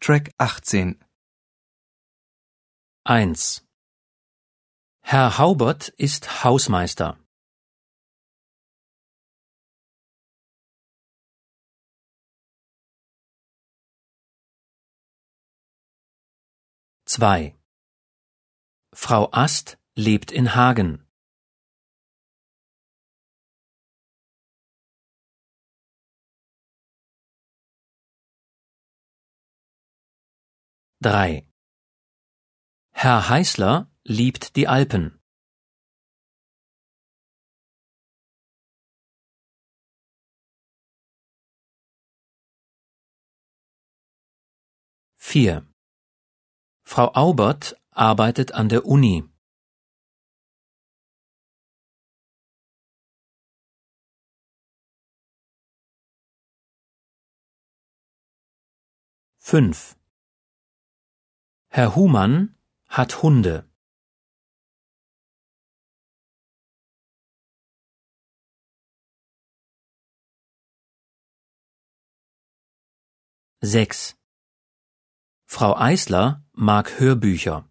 Track 18. 1. Herr Haubert ist Hausmeister. 2. Frau Ast lebt in Hagen. 3. Herr Heißler liebt die Alpen. 4. Frau Aubert arbeitet an der Uni. 5. Herr Humann hat Hunde. 6. Frau Eisler mag Hörbücher.